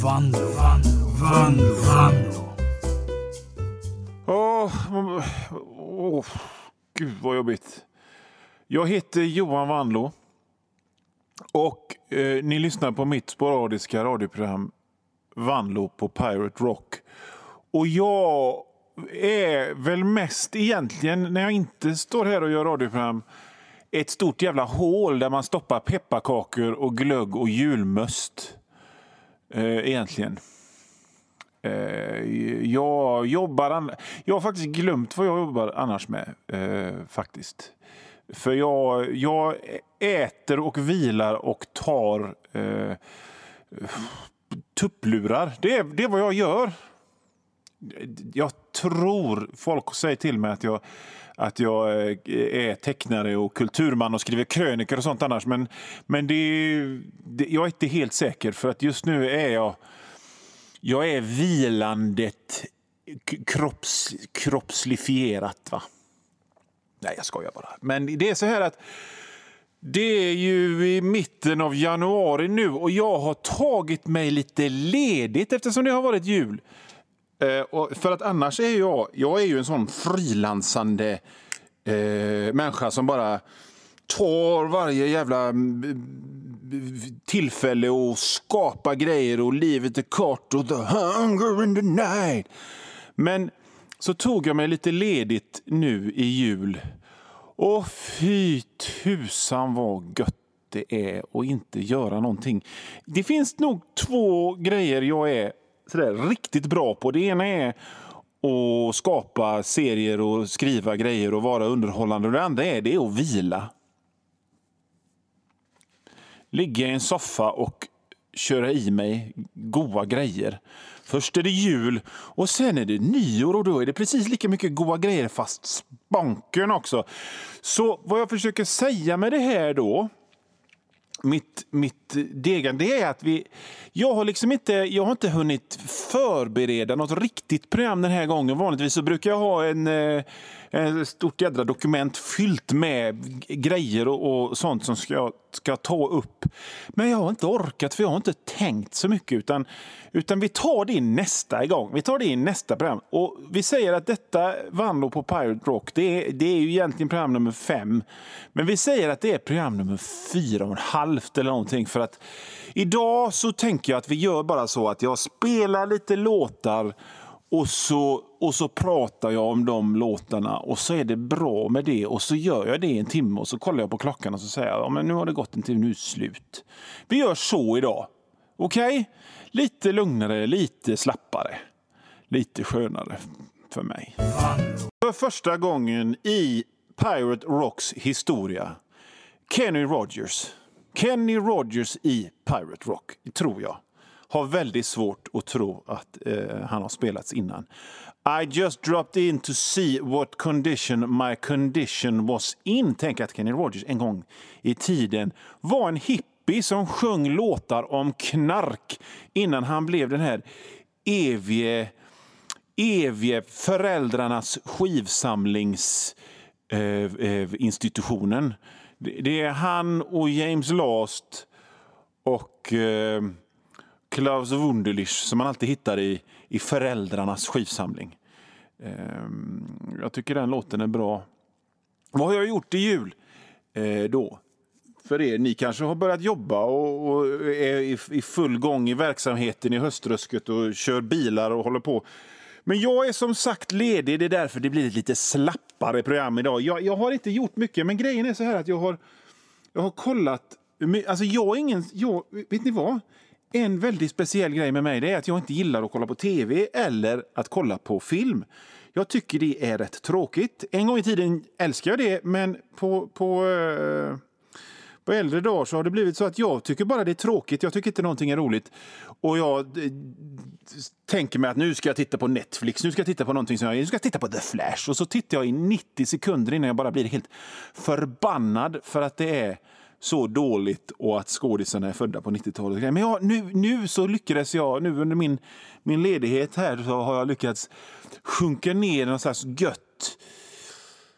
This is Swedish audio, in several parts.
Vanlo. Gud vad jobbigt. Jag heter Johan Vanlo och ni lyssnar på mitt sporadiska radioprogram Vanlo på Pirate Rock. Och jag är väl mest egentligen, när jag inte står här och gör radioprogram, ett stort jävla hål där man stoppar pepparkakor och glögg och julmust. Egentligen. Jag har faktiskt glömt vad jag jobbar annars med. Faktiskt. För jag äter och vilar och tar tupplurar. Det är vad jag gör. Jag tror folk säger till mig att jag är tecknare och kulturman och skriver krönikor och sånt annars. Men jag är inte helt säker, för att just nu är jag är vilandet kroppslifierat, va? Nej, jag skojar bara. Men det är så här att det är ju i mitten av januari nu och jag har tagit mig lite ledigt eftersom det har varit jul. För att annars är jag är ju en sån frilansande människa som bara tar varje jävla tillfälle och skapar grejer och livet är kort och the hunger in the night. Men så tog jag mig lite ledigt nu i jul och fy tusan vad gött det är att inte göra någonting. Det finns nog två grejer jag är sådär riktigt bra på. Det ena är att skapa serier och skriva grejer och vara underhållande. Och det andra är att vila. Ligga i en soffa och köra i mig goda grejer. Först är det jul och sen är det nyår och då är det precis lika mycket goda grejer fast spanken också. Så vad jag försöker säga med det här då, mitt degande, det är att jag har inte hunnit förbereda något riktigt program den här gången. Vanligtvis så brukar jag ha en stort jädra dokument fyllt med grejer och sånt som ska ta upp. Men jag har inte orkat, för jag har inte tänkt så mycket, utan vi tar det nästa gång. Vi tar det i nästa program. Och vi säger att detta Vanlo på Pirate Rock, det är ju egentligen program nummer 5. Men vi säger att det är program nummer 4,5 eller någonting, för att idag så tänker jag att vi gör bara så att jag spelar lite låtar och så pratar jag om de låtarna och så är det bra med det och så gör jag det i en timme och så kollar jag på klockan och så säger jag, ja, men nu har det gått en timme, nu är det slut. Vi gör så idag. Okej? Lite lugnare, lite slappare, lite skönare för mig. För första gången i Pirate Rocks historia, Kenny Rogers i Pirate Rock, tror jag, har väldigt svårt att tro att han har spelats innan. I just dropped in to see what condition my condition was in. Tänk att Kenny Rogers en gång i tiden var en hippie som sjöng låtar om knark innan han blev den här evige föräldrarnas skivsamlingsinstitutionen. Det är han och James Last och Klaus Wunderlich som man alltid hittar i föräldrarnas skivsamling. Jag tycker den låten är bra. Vad har jag gjort i jul då? För er, ni kanske har börjat jobba och är i full gång i verksamheten i höströsket och kör bilar och håller på. Men jag är som sagt ledig, det är därför det blir ett lite slappare program idag. Jag har inte gjort mycket, men grejen är så här att jag har kollat. Alltså vet ni vad? En väldigt speciell grej med mig, det är att jag inte gillar att kolla på tv eller att kolla på film. Jag tycker det är rätt tråkigt. En gång i tiden älskar jag det, men på äldre dagar så har det blivit så att jag tycker bara det är tråkigt. Jag tycker inte någonting är roligt. Och jag tänker mig att nu ska jag titta på Netflix. Nu ska jag titta på någonting nu ska jag titta på The Flash. Och så tittar jag i 90 sekunder innan jag bara blir helt förbannad för att det är så dåligt och att skådisarna är födda på 90-talet. Men nu så lyckades jag, nu under min ledighet här, så har jag lyckats sjunka ner någon slags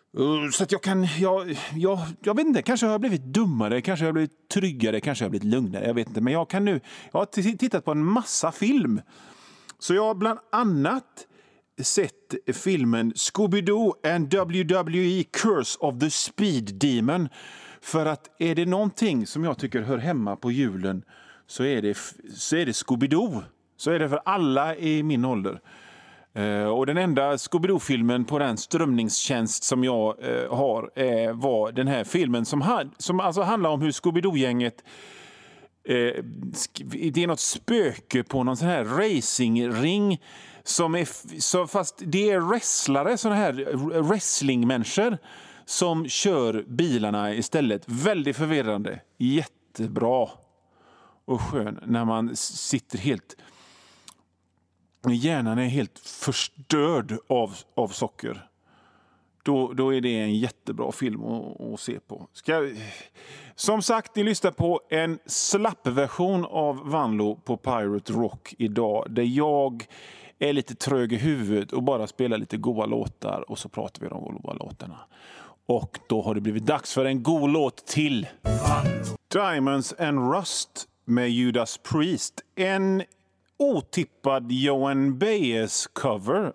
Så att jag vet inte, kanske har jag blivit dummare, kanske har jag blivit tryggare, kanske har jag blivit lugnare, jag vet inte. Men jag har tittat på en massa film. Så jag har bland annat sett filmen Scooby-Doo and WWE Curse of the Speed Demon. För att är det någonting som jag tycker hör hemma på julen så är det Scooby-Doo. Så är det för alla i min ålder. Och den enda Scooby-Doo-filmen på den strömningstjänst som jag har var den här filmen som alltså handlar om hur Scooby-Doo-gänget det är något spöke på någon sån här racingring fast det är wrestlare, såna här wrestlingmänniskor som kör bilarna istället. Väldigt förvirrande. Jättebra och skön när man sitter helt... Hjärnan är helt förstörd av socker. Då är det en jättebra film att se på. Som sagt, ni lyssnar på en slappversion av Vanlo på Pirate Rock idag. Där jag är lite trög i huvudet och bara spelar lite goda låtar. Och så pratar vi om de goda låtarna. Och då har det blivit dags för en god låt till. Diamonds and Rust med Judas Priest. En otippad Joan Baez cover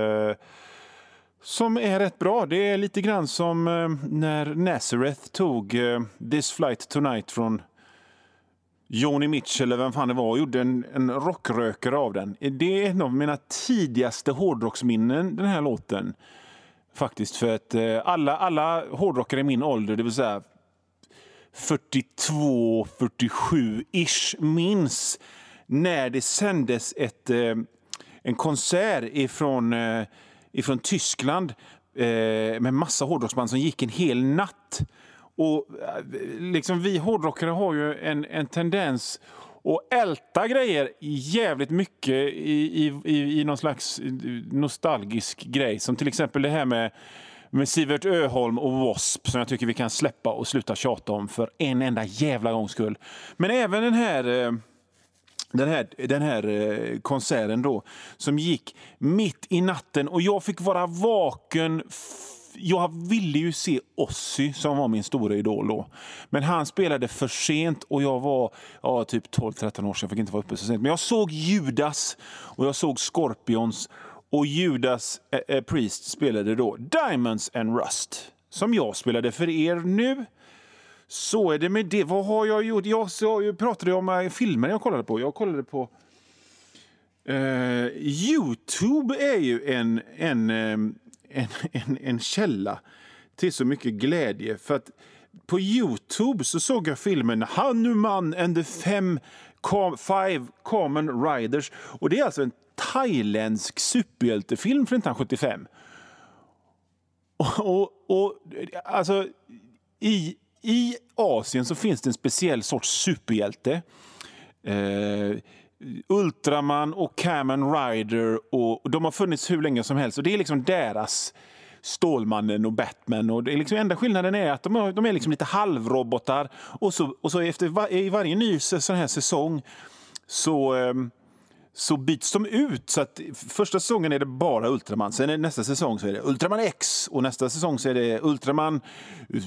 som är rätt bra. Det är lite grann som när Nazareth tog This Flight Tonight från Joni Mitchell eller vem fan det var och gjorde en rockrökare av den. Det är en av mina tidigaste hårdrocksminnen, den här låten. Faktiskt, för att alla hårdrockare i min ålder, det vill säga 42-47-ish, minns när det sändes en konsert ifrån Tyskland med massa hårdrocksband som gick en hel natt. Och liksom vi hårdrockare har ju en tendens att älta grejer jävligt mycket i någon slags nostalgisk grej. Som till exempel det här med Sivert Öholm och Wasp som jag tycker vi kan släppa och sluta tjata om för en enda jävla gångs skull. Men även den här konserten då som gick mitt i natten och jag fick vara vaken. Jag ville ju se Ozzy som var min stora idol då. Men han spelade för sent och jag var typ 12-13 år sedan. Jag fick inte vara uppe så sent. Men jag såg Judas och jag såg Scorpions och Judas Priest spelade då Diamonds and Rust som jag spelade för er nu. Så är det med det. Vad har jag gjort? Jag pratade om filmer jag kollade på. Jag kollade på YouTube är ju en källa till så mycket glädje. För att på YouTube så såg jag filmen Hanuman and the Five Common Riders. Och det är alltså en thailändsk superhjältefilm från 1975. Och alltså i Asien så finns det en speciell sorts superhjälte. Ultraman och Kamen Rider och de har funnits hur länge som helst och det är liksom deras Stålmannen och Batman och det är liksom enda skillnaden är att de är liksom lite halvrobotar och så i varje ny sån här säsong så byts de ut så att första säsongen är det bara Ultraman, sen nästa säsong så är det Ultraman X och nästa säsong så är det Ultraman 7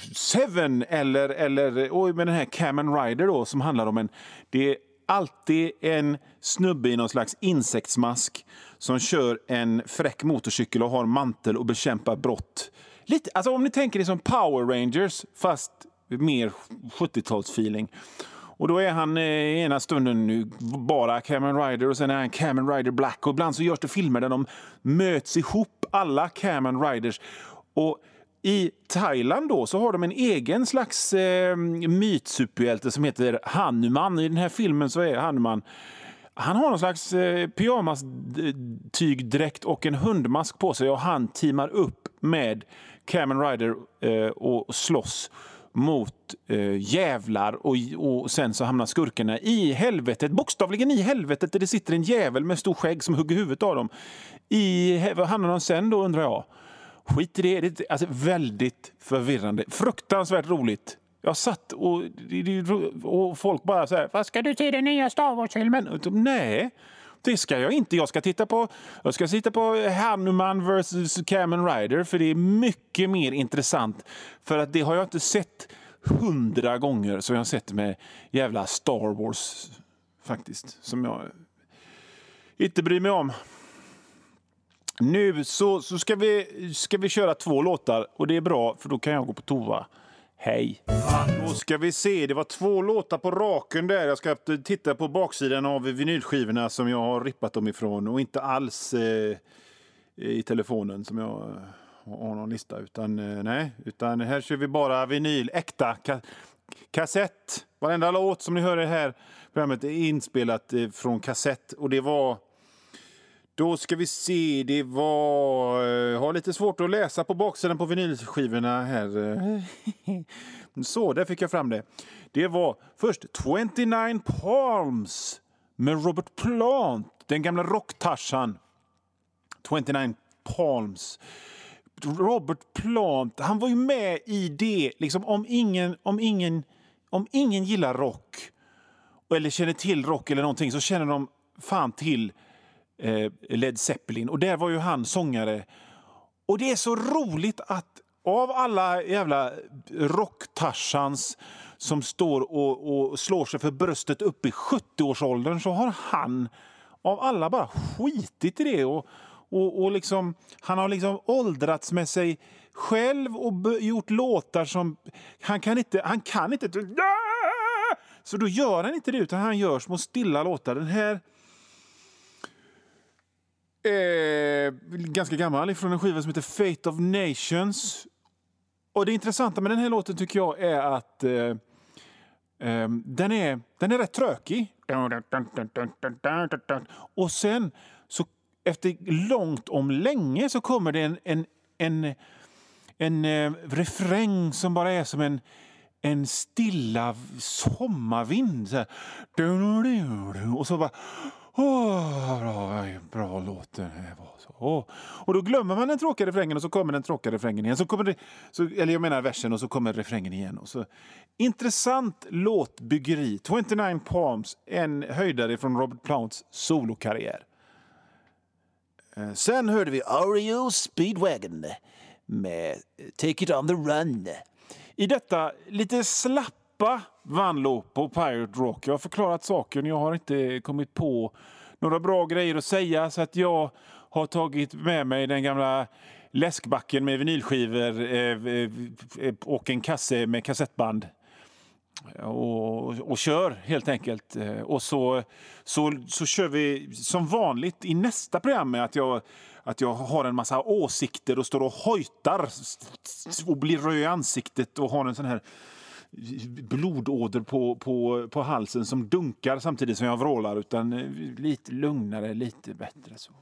eller och med den här Kamen Rider då som handlar om det är alltid en snubbe i någon slags insektsmask som kör en fräck motorcykel och har mantel och bekämpar brott. Lite, alltså om ni tänker det som Power Rangers fast mer 70-talsfeeling. Och då är han ena stunden nu bara Kamen Rider och sen är han Kamen Rider Black. Och ibland så görs det filmer där de möts ihop, alla Kamen Riders. Och i Thailand då så har de en egen slags mytsuperhjälte som heter Hanuman. I den här filmen så är Hanuman... Han har någon slags pyjamas-tygdräkt och en hundmask på sig och han teamar upp med Kamen Rider och slåss mot jävlar och sen så hamnar skurkarna i helvetet, bokstavligen i helvetet där det sitter en jävel med stor skägg som hugger huvudet av dem. Vad hamnar de sen då undrar jag? Skit i det, alltså väldigt förvirrande, fruktansvärt roligt. Jag satt och folk bara så här, vad ska du se den nya Star Wars-filmen? Nej, Det ska jag inte. Jag ska titta på Hanuman vs. Kamen Rider, för det är mycket mer intressant. För att det har jag inte sett 100 gånger som jag har sett med jävla Star Wars faktiskt, som jag inte bryr mig om. Nu så ska vi köra 2 låtar, och det är bra, för då kan jag gå på toa. Hej. Då ska vi se, det var 2 låtar på raken där. Jag ska titta på baksidan av vinylskivorna som jag har rippat dem ifrån, och inte alls i telefonen som jag har någon lista, utan här kör vi bara vinyl, äkta kassett. Varenda låt som ni hör här programmet är inspelat från kassett, och det var... Då ska vi se, det var... har lite svårt att läsa på baksidan på vinylskivorna här. Så, där fick jag fram det. Det var först 29 Palms med Robert Plant, den gamla rocktarsan. 29 Palms. Robert Plant, han var ju med i det. Liksom, om ingen gillar rock, eller känner till rock eller någonting, så känner de fan till Led Zeppelin, och där var ju han sångare. Och det är så roligt att av alla jävla rocktarsans som står och slår sig för bröstet upp i 70-årsåldern, så har han av alla bara skitit i det, och liksom, han har liksom åldrats med sig själv och gjort låtar som han kan inte så då gör han inte det, utan han gör små stilla låtar. Den här ganska gammal, från en skiva som heter Fate of Nations. Och det intressanta med den här låten tycker jag är att den är rätt trökig. Och sen så efter långt om länge så kommer det en refräng som bara är som en stilla sommarvind så här. Och så bara bra låt det var så. Och då glömmer man den tråkiga refrängen, och så kommer den tråkiga refrängen igen. Så kommer eller jag menar versen, och så kommer refrängen igen. Och så. Intressant låtbyggeri. 29 Palms, en höjdare från Robert Plants solokarriär. Sen hörde vi REO Speedwagon med Take It On The Run. I detta lite slappa Vanlo på Pirate Rock. Jag har förklarat saken. Jag har inte kommit på några bra grejer att säga, så att jag har tagit med mig den gamla läskbacken med vinylskivor och en kasse med kassettband. Och kör helt enkelt. Och så kör vi som vanligt i nästa program med att jag har en massa åsikter och står och hojtar och blir röd i ansiktet och har en sån här blodåder på halsen som dunkar samtidigt som jag vrålar, utan lite lugnare, lite bättre så.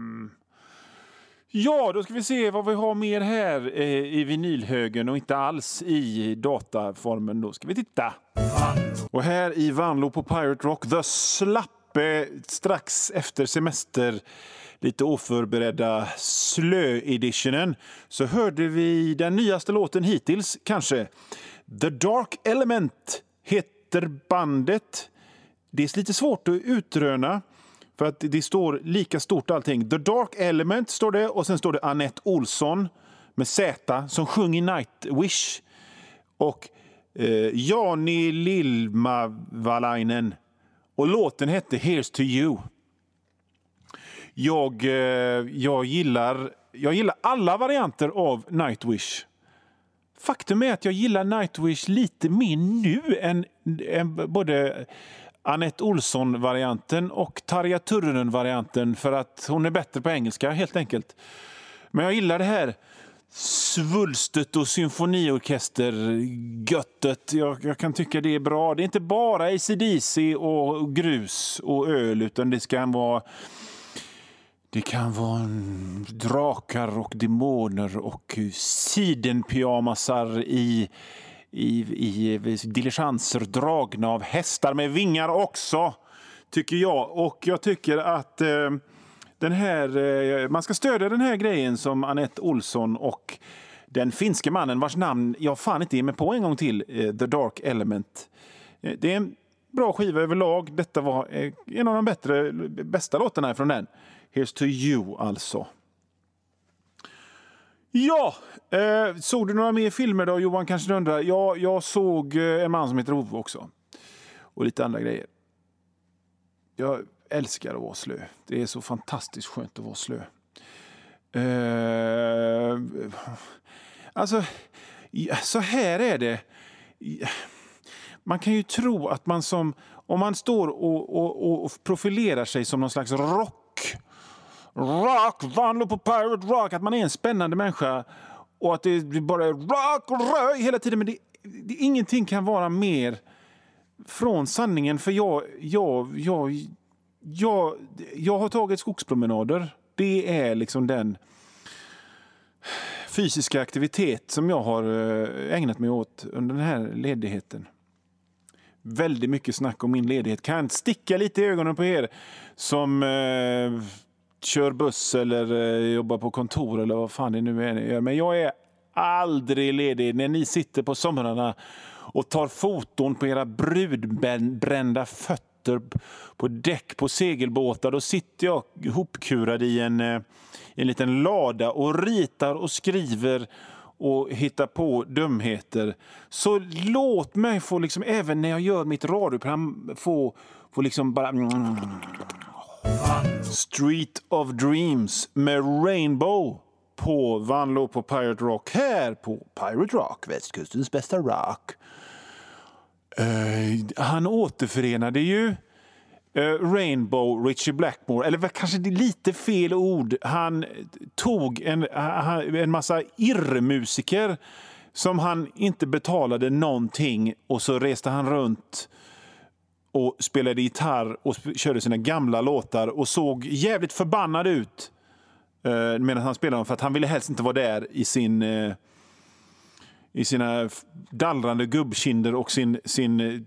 Ja, då ska vi se vad vi har mer här i vinylhögen och inte alls i dataformen. Då ska vi titta. Och här i Vanlo på Pirate Rock, The Slappe, strax efter semester, lite oförberedda slö-editionen, så hörde vi den nyaste låten hittills kanske. The Dark Element heter bandet. Det är lite svårt att utröna, för att det står lika stort allting. The Dark Element står det, och sen står det Anette Olsson med Z som i Nightwish. Och Jani Lilmavalainen. Och låten hette Here's to You. Jag gillar alla varianter av Nightwish. Faktum är att jag gillar Nightwish lite mer nu än både Anette Olsson-varianten och Tarja Turunen-varianten, för att hon är bättre på engelska helt enkelt. Men jag gillar det här svulstet och symfoniorkester-göttet. Jag kan tycka det är bra. Det är inte bara AC/DC och grus och öl, utan det kan vara drakar och demoner och sidenpyjamasar i diligenser dragna av hästar med vingar också, tycker jag. Och jag tycker att den här, man ska stödja den här grejen som Anette Olsson och den finske mannen vars namn jag fan inte ger mig på en gång till, The Dark Element. Det är bra skiva överlag. Detta var en av de bästa låtarna från den. Here's to you alltså. Ja, såg du några mer filmer då, Johan, kanske du undrar? Ja, jag såg En man som heter Ove också. Och lite andra grejer. Jag älskar att vara slö. Det är så fantastiskt skönt att vara slö. Alltså, så här är det. Man kan ju tro att man om man står och profilerar sig som någon slags rock, vandrar på Pirate Rock, att man är en spännande människa och att det bara är rock och röj hela tiden, men det ingenting kan vara mer från sanningen, för jag har tagit skogspromenader. Det är liksom den fysiska aktivitet som jag har ägnat mig åt under den här ledigheten. Väldigt mycket snack om min ledighet. Kan sticka lite i ögonen på er som kör buss eller jobbar på kontor eller vad fan det nu är. Men jag är aldrig ledig. När ni sitter på somrarna och tar foton på era brudbrända fötter på däck på segelbåtar, då sitter jag hopkurad i en liten lada och ritar och skriver och hittar på dumheter. Så låt mig få liksom, även när jag gör mitt radioprogram, få liksom bara Street of Dreams med Rainbow på Vanlo på Pirate Rock, här på Pirate Rock, västkustens bästa rock. Han återförenade ju Rainbow, Richie Blackmore, eller kanske det är lite fel ord. Han tog en massa irrmusiker som han inte betalade någonting, och så reste han runt och spelade gitarr och körde sina gamla låtar och såg jävligt förbannad ut medan han spelade dem, för att han ville helst inte vara där i sina dallrande gubbkinder och sin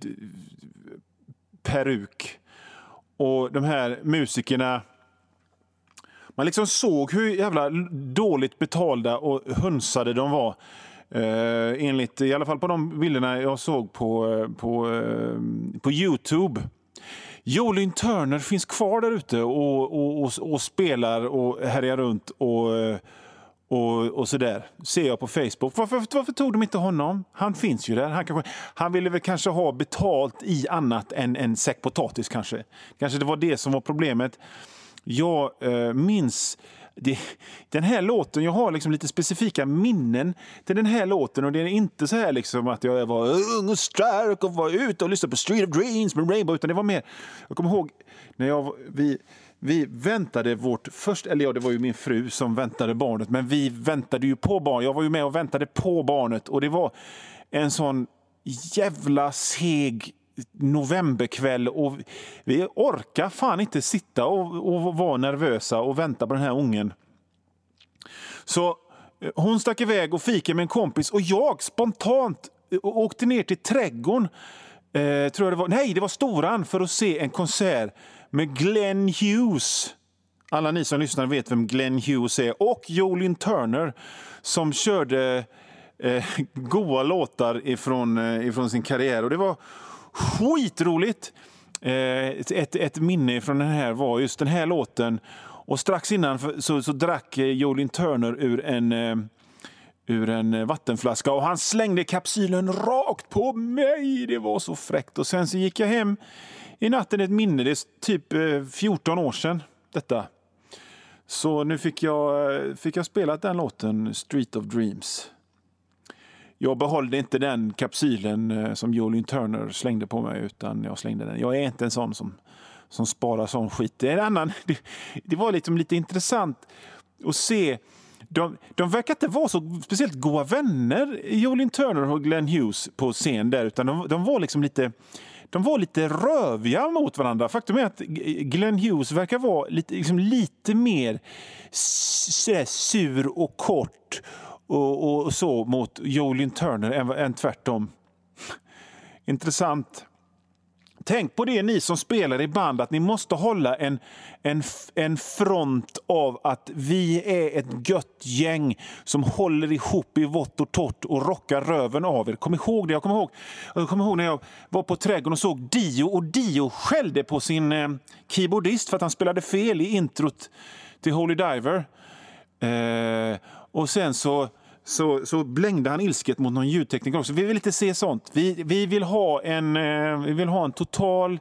peruk. Och de här musikerna, man liksom såg hur jävla dåligt betalda och hunsade de var. Enligt, i alla fall på de bilderna jag såg på YouTube. Jolin Turner finns kvar där ute och spelar och härjar runt och sådär. Ser jag på Facebook. Varför tog de inte honom? Han finns ju där. Han ville väl kanske ha betalt i annat än en säck potatis kanske. Kanske det var det som var problemet. Jag minns den här låten. Jag har liksom lite specifika minnen till den här låten, och det är inte så här liksom att jag var ung och stark och var ute och lyssnade på Street of Dreams med Rainbow, utan det var mer, jag kommer ihåg när vi väntade vårt första, eller ja, det var ju min fru som väntade barnet, men vi väntade ju på barn. Jag var ju med och väntade på barnet, och det var en sån jävla seg novemberkväll, och vi orkar fan inte sitta och vara nervösa och vänta på den här ungen. Så hon stack iväg och fikade med en kompis, och jag spontant åkte ner till trädgården, tror jag det var. Nej, det var Storan, för att se en konsert med Glenn Hughes. Alla ni som lyssnar vet vem Glenn Hughes är. Och Jolin Turner, som körde goa låtar ifrån sin karriär. Och det var skitroligt. Ett minne från den här var just den här låten. Och strax innan så drack Jolin Turner ur en vattenflaska, och han slängde kapsylen rakt på mig. Det var så fräckt. Och sen så gick jag hem i natten, ett minne. Det är typ 14 år sedan detta. Så nu fick jag spela den låten, Street of Dreams. Jag behållde inte den kapsylen som Jolin Turner slängde på mig, utan jag slängde den. Jag är inte en sån som sparar sån skit. Det är en annan. Det var liksom lite intressant att se. De verkar inte vara så speciellt goda vänner, Jolin Turner och Glenn Hughes, på scen där, utan de var liksom lite röviga mot varandra. Faktum är att Glenn Hughes verkar vara lite mer sur och kort och så mot Jolin Turner än tvärtom. Intressant. tänk på det, ni som spelar i band, att ni måste hålla en front av att vi är ett gött gäng som håller ihop i vått och torrt och rockar röven av er. Kom ihåg det. Jag kommer ihåg när jag var på Trädgården och såg Dio, och Dio skällde på sin keyboardist för att han spelade fel i introt till Holy Diver. Och sen så blängde han ilsket mot någon ljudtekniker också. Vi vill inte se sånt. Vi vill ha en total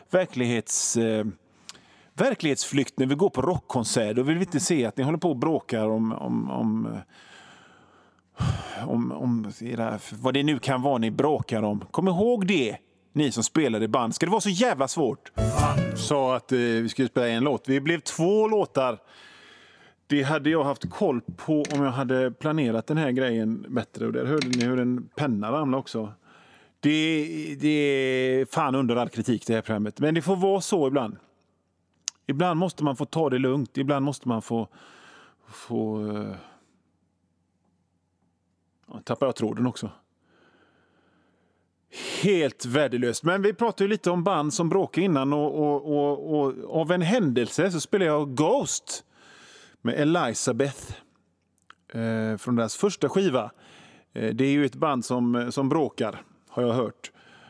verklighetsflykt när vi går på rockkonsert. Och vi vill inte se att ni håller på och bråkar om vad det nu kan vara ni bråkar om. Kom ihåg det, ni som spelar i band. Ska det vara så jävla svårt? Sa att vi skulle spela en låt. Vi blev 2 låtar. Det hade jag haft koll på om jag hade planerat den här grejen bättre. Och där hörde ni hur en penna ramlade också. Det är fan under all kritik, det här programmet. Men det får vara så ibland. Ibland måste man få ta det lugnt. Ibland måste man få tappar jag tråden också. Helt värdelöst. Men vi pratade ju lite om band som bråkade innan. Och av en händelse så spelade jag Ghost med Elizabeth från deras första skiva. Det är ju ett band som bråkar, har jag hört.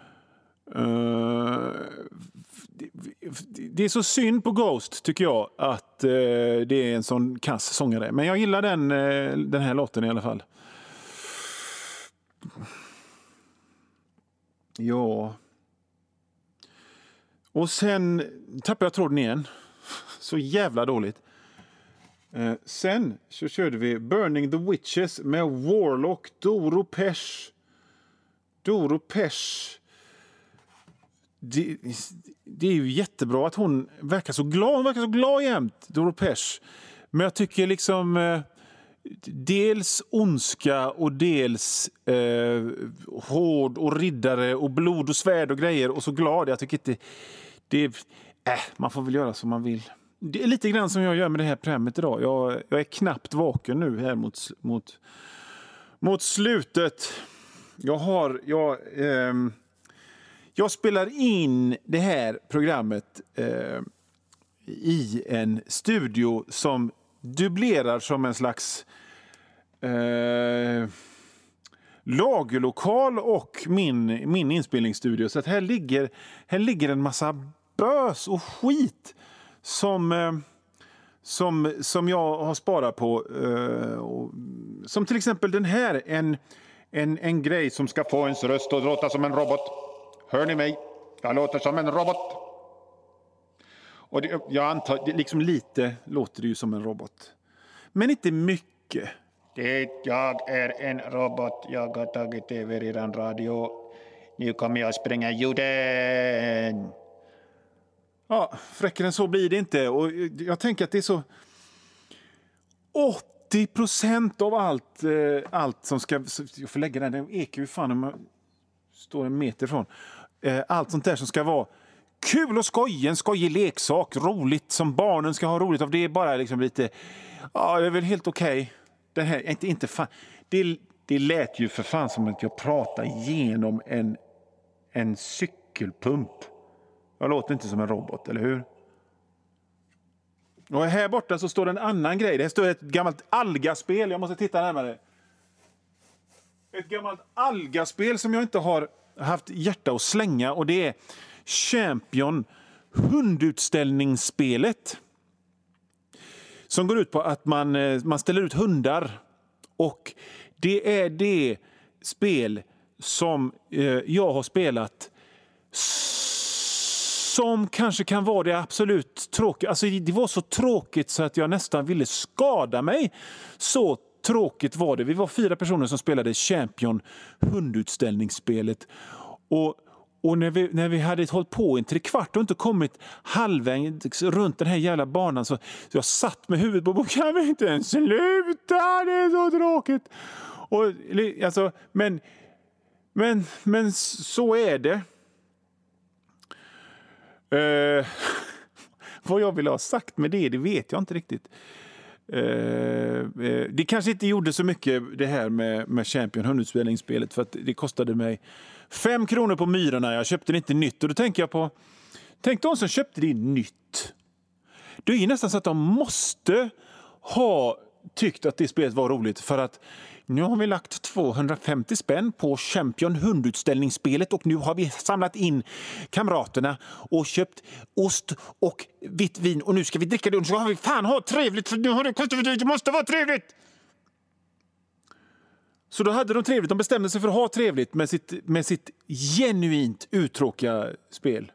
Det är så synd på Ghost, tycker jag, att det är en sån kass sångare. Men jag gillar den här låten i alla fall. Ja. Och sen tappade jag tråden igen. Så jävla dåligt. Sen så körde vi Burning the Witches med Warlock, Doro Pesch. Det är ju jättebra att hon verkar så glad. Hon verkar så glad jämt, Doro Pesch. Men jag tycker liksom dels ondska och dels hård och riddare och blod och svärd och grejer, och så glad. Jag tycker inte man får väl göra som man vill. Det är lite grann som jag gör med det här programmet idag. Jag är knappt vaken nu här mot slutet. Jag spelar in det här programmet i en studio som dubblerar som en slags lagerlokal och min inspelningsstudio. Så att här ligger en massa bös och skit som jag har sparat på. Som till exempel den här, en grej som ska få ens röst att låta som en robot. Hör ni mig? Jag låter som en robot. Och jag antar, liksom lite låter det ju som en robot. Men inte mycket. Jag är en robot. Jag har tagit över eran radio. Nu kommer jag spränga jorden. Ja, fräckare än så blir det inte. Och jag tänker att det är så 80% av allt som ska... Jag får lägga den ekar ju fan om jag står en meter ifrån. Allt sånt där som ska vara kul och skoj, en skojig leksak, roligt som barnen ska ha roligt av. Det är bara liksom lite... Ja, det är väl helt okej. Det här inte fan... Det lät ju för fan som att jag pratar igenom en cykelpump. Jag låter inte som en robot, eller hur? Och här borta så står det en annan grej. Det står ett gammalt algaspel. Jag måste titta närmare. Ett gammalt algaspel som jag inte har haft hjärta att slänga. Och det är Champion hundutställningsspelet. Som går ut på att man ställer ut hundar. Och det är det spel som jag har spelat som kanske kan vara det absolut tråkiga. Alltså det var så tråkigt så att jag nästan ville skada mig. Så tråkigt var det. Vi var 4 personer som spelade Champion hundutställningsspelet. Och när vi hade hållit på en 3/4 och inte kommit halvvägs runt den här jävla banan, så jag satt med huvudet på kan vi inte ens sluta? Det är så tråkigt. Och alltså, men så är det. Vad jag vill ha sagt med det vet jag inte riktigt. Det kanske inte gjorde så mycket det här med Champion hundutspelningsspelet, för att det kostade mig 5 kronor på Myrorna. Jag köpte det inte nytt, och då tänker jag på, tänk de som köpte det nytt. Det är nästan så att de måste ha tyckt att det spelet var roligt, för att nu har vi lagt 250 spänn på Champion hundutställningsspelet, och nu har vi samlat in kamraterna och köpt ost och vitt vin, och nu ska vi dricka det, och så har vi fan ha trevligt, för nu har det måste vara trevligt. Så då hade de trevligt, de bestämde sig för att ha trevligt med sitt genuint uttråkiga spel.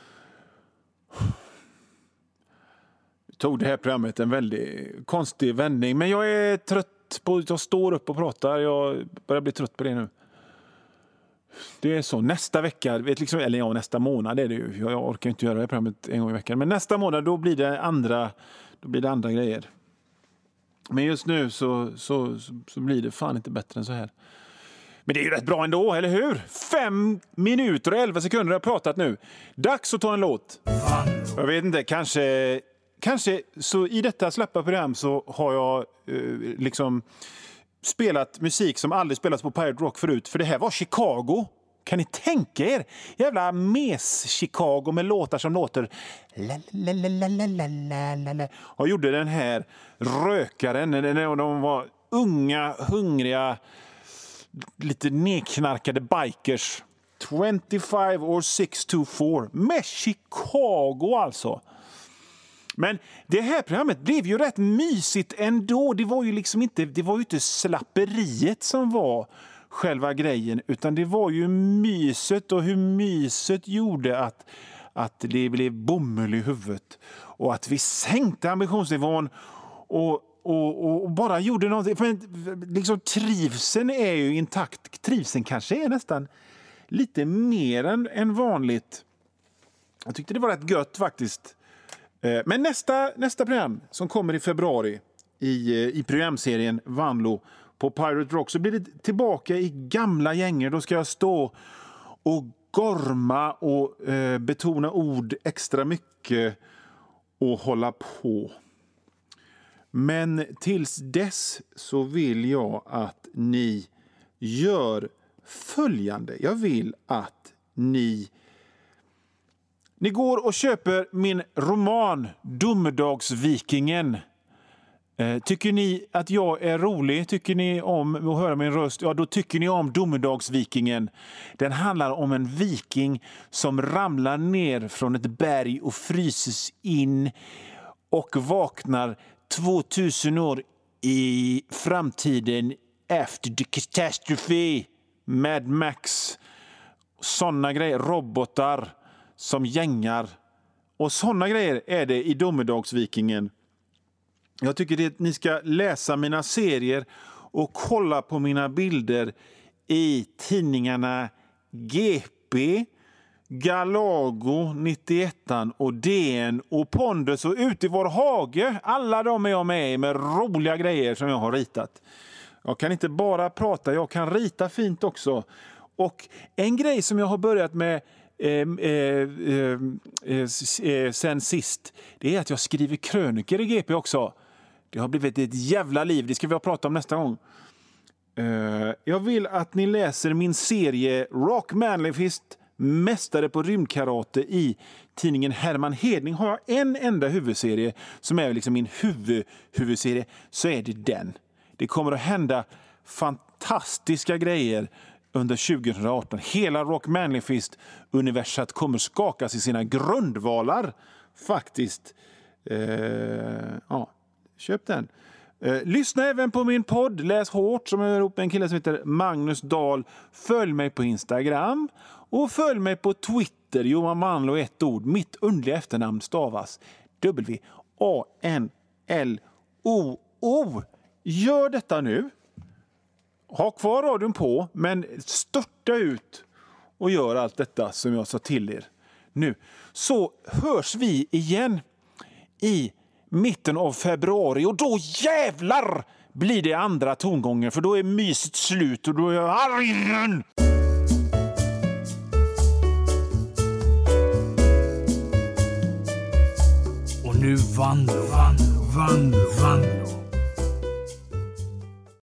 Tog det här programmet en väldigt konstig vändning, men jag är trött på att jag står upp och pratar. Jag börjar bli trött på det nu. Det är så, nästa vecka, eller ja, nästa månad är det ju. Jag orkar inte göra det här programmet en gång i veckan, men nästa månad då blir det andra grejer. Men just nu så blir det fan inte bättre än så här. Men det är ju rätt bra ändå, eller hur? 5 minuter och 11 sekunder har jag pratat nu. Dags att ta en låt. Jag vet inte, kanske så i detta släppa program så har jag spelat musik som aldrig spelats på Pirate Rock förut. För det här var Chicago. Kan ni tänka er? Jävla mes-Chicago med låtar som låter... Jag gjorde den här rökaren när de var unga, hungriga, lite nedknarkade bikers. 25 or 624. Med Chicago alltså. Men det här programmet blev ju rätt mysigt ändå. Det var ju inte slapperiet som var själva grejen, utan det var ju myset, och hur myset gjorde att det blev bomull i huvudet, och att vi sänkte ambitionsnivån och bara gjorde någonting. Men trivseln är ju intakt. Trivseln kanske är nästan lite mer än vanligt. Jag tyckte det var rätt gött faktiskt. Men nästa program som kommer i februari i programserien Vanlo på Pirate Rock, så blir det tillbaka i gamla gänger. Då ska jag stå och gorma och betona ord extra mycket och hålla på. Men tills dess så vill jag att ni gör följande. Jag vill att ni går och köper min roman Domedagsvikingen. Tycker ni att jag är rolig? Tycker ni om att höra min röst? Ja, då tycker ni om Domedagsvikingen. Den handlar om en viking som ramlar ner från ett berg och fryses in och vaknar 2000 år i framtiden after the catastrophe. Mad Max. Såna grejer. Robotar som gängar. Och såna grejer är det i Domedagsvikingen. Jag tycker att ni ska läsa mina serier och kolla på mina bilder i tidningarna GP, Galago, 91 och DN och Pondus och Ut i vår hage. Alla de är jag med i med roliga grejer som jag har ritat. Jag kan inte bara prata, jag kan rita fint också. Och en grej som jag har börjat med sen sist, det är att jag skriver kröniker i GP också. Det har blivit ett jävla liv, det ska vi prata om nästa gång. Jag vill att ni läser min serie Rock Manlyfist, mästare på rymdkarate i tidningen Herman Hedning. Har jag en enda huvudserie som är liksom min huvudserie, så är det den. Det kommer att hända fantastiska grejer under 2018. Hela Rock Manlyfist-universat kommer skakas i sina grundvalar. Faktiskt. Köp den. Lyssna även på min podd Läs hårt, som jag har ihop med en kille som heter Magnus Dahl. Följ mig på Instagram och följ mig på Twitter. Johan Vanlo, ett ord. Mitt underliga efternamn stavas W-A-N-L-O-O. Gör detta nu. Ha kvar radion på, men störta ut och gör allt detta som jag sa till er nu. Så hörs vi igen i mitten av februari, och då jävlar blir det andra tongångar, för då är myset slut och då är jag arg igen. Och nu Vanlo. Vanlo.